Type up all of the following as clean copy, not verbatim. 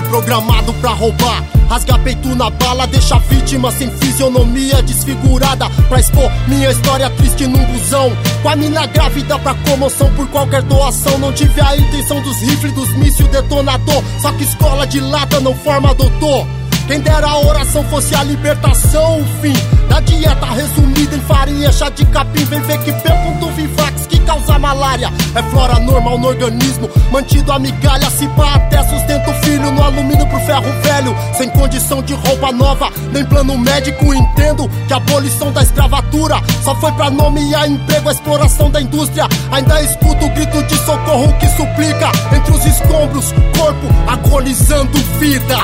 programado pra roubar. Rasga peito na bala, deixa a vítima sem fisionomia desfigurada, pra expor minha história triste num busão. Com a mina grávida pra comoção por qualquer doação. Não tive a intenção dos rifles, dos míssil detonador, só que escola de lata não forma doutor. Quem dera a oração fosse a libertação, o fim da dieta resumida em farinha, chá de capim. Vem ver que pelo do Vivax que causa malária. É flora normal no organismo, mantido a migalha. Se pá até sustenta o filho no alumínio pro ferro velho. Sem condição de roupa nova, nem plano médico. Entendo que a abolição da escravatura só foi pra nomear emprego, a exploração da indústria. Ainda escuto o grito de socorro que suplica entre os escombros, corpo agonizando vida.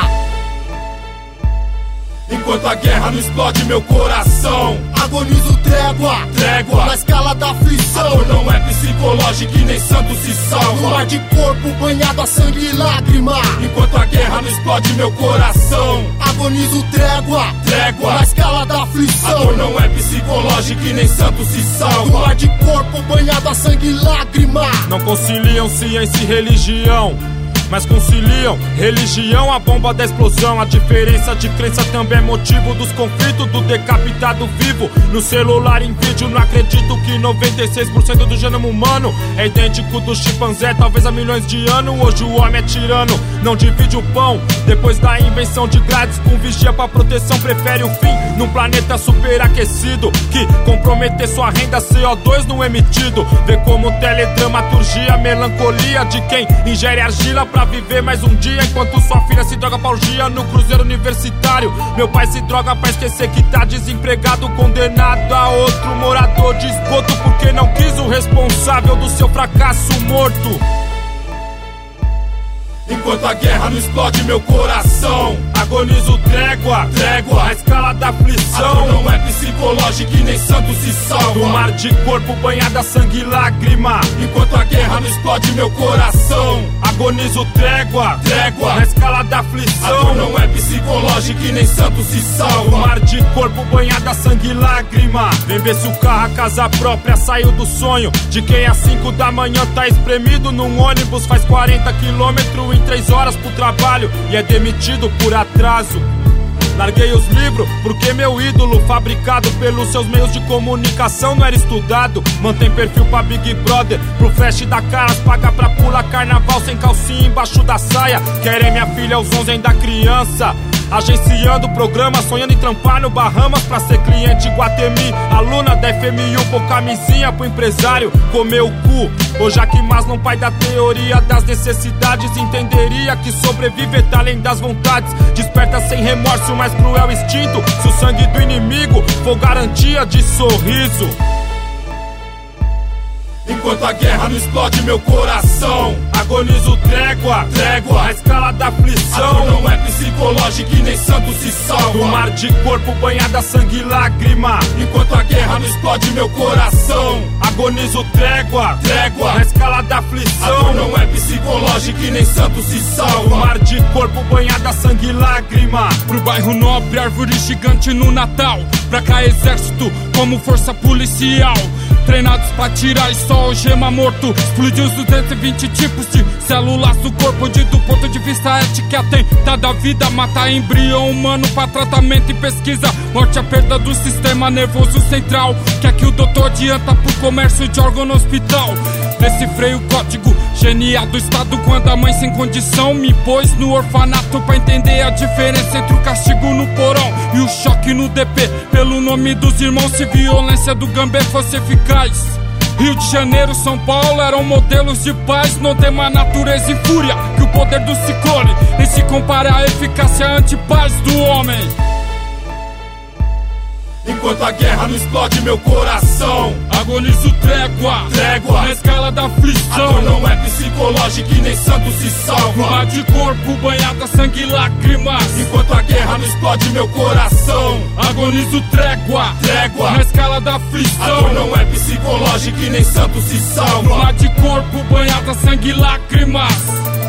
Enquanto a guerra não explode meu coração, agonizo trégua, trégua na escala da aflição. A dor não é psicológica e nem santo se salva. No mar de corpo banhado a sangue e lágrima. Enquanto a guerra não explode meu coração, agonizo trégua, trégua na escala da aflição. A dor não é psicológica e nem santo se salva. No mar de corpo banhado a sangue e lágrima. Não conciliam ciência e religião, mas conciliam religião, a bomba da explosão. A diferença de crença também é motivo dos conflitos, do decapitado vivo no celular em vídeo. Não acredito que 96% do gênero humano é idêntico do chimpanzé, talvez há milhões de anos. Hoje o homem é tirano, não divide o pão. Depois da invenção de grades com vigia pra proteção, prefere o fim num planeta superaquecido que comprometer sua renda, CO2 não emitido. Vê como teledramaturgia, melancolia de quem ingere argila pra viver mais um dia, enquanto sua filha se droga pra orgia no cruzeiro universitário. Meu pai se droga pra esquecer que tá desempregado, condenado a outro morador de esgoto, porque não quis o responsável do seu fracasso morto. Enquanto a guerra não explode meu coração, agonizo trégua, trégua na escala da aflição. A dor não é psicológica e nem santo se salva. No mar de corpo banhado a sangue e lágrima. Enquanto a guerra não explode meu coração, agonizo trégua, trégua na escala da aflição. A dor não é psicológica e nem santo se salva. No mar de corpo banhado a sangue e lágrima. Vem ver se o carro, a casa própria saiu do sonho de quem às 5 da manhã tá espremido num ônibus, faz 40 quilômetros em 3 horas pro trabalho e é demitido por atraso. Larguei os livros porque meu ídolo, fabricado pelos seus meios de comunicação, não era estudado. Mantém perfil pra Big Brother, pro flash da Caras, paga pra pular carnaval sem calcinha embaixo da saia. Querem minha filha aos 11 ainda criança, agenciando o programa, sonhando em trampar no Bahamas pra ser cliente Guatemi. Aluna da FMU com camisinha pro empresário comer o cu. Hoje aqui mas não pai da teoria das necessidades, entenderia que sobreviver tá além das vontades. Desperta sem remorso o mais cruel instinto, se o sangue do inimigo for garantia de sorriso. Enquanto a guerra não explode meu coração, agonizo trégua, trégua na escala da aflição. A dor não é psicológica e nem santo se salva. No mar de corpo banhado a sangue e lágrima. Enquanto a guerra não explode meu coração, agonizo trégua, trégua na escala da aflição. A dor não é psicológica e nem santo se salva. No mar de corpo banhado a sangue e lágrima. Pro bairro nobre, árvore gigante no Natal. Pra cá exército como força policial, treinados pra tirar e só algema morto. Explodiu os 220 tipos de células do corpo, onde do ponto de vista ética atenta a vida. Mata embrião humano pra tratamento e pesquisa. Morte a perda do sistema nervoso central, que é que o doutor adianta pro comércio de órgão no hospital. Decifrei o código genial do estado quando a mãe sem condição me pôs no orfanato, pra entender a diferença entre o castigo no porão e o choque no DP. Pelo nome dos irmãos, se violência do Gambê fosse eficaz. Rio de Janeiro, São Paulo eram modelos de paz. Não tem mais natureza e fúria que o poder do ciclone, nem se compara à eficácia antipaz do homem. Enquanto a guerra não explode meu coração, agonizo trégua, trégua na escala da aflição. A dor não é psicológica e nem santo se salva. Mar de corpo banhado a sangue e lágrimas. Enquanto a guerra não explode meu coração, agonizo trégua, trégua na escala da aflição. A dor não é psicológica e nem santo se salva. Mar de corpo banhado a sangue e lágrimas.